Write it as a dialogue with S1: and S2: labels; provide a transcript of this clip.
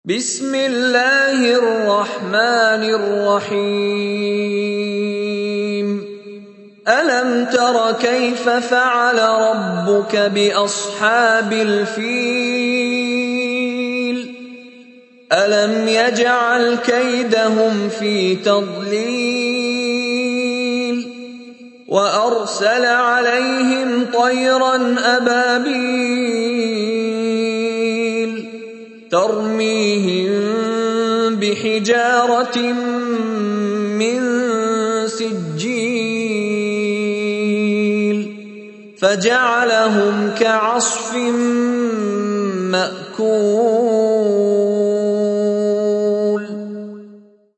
S1: بسم الله الرحمن الرحيم ألم تر كيف فعل ربك بأصحاب الفيل ألم يجعل كيدهم في تضليل وأرسل عليهم طيرا أبابيل ترميهم بحجارة من سجيل فجعلهم كعصف مأكول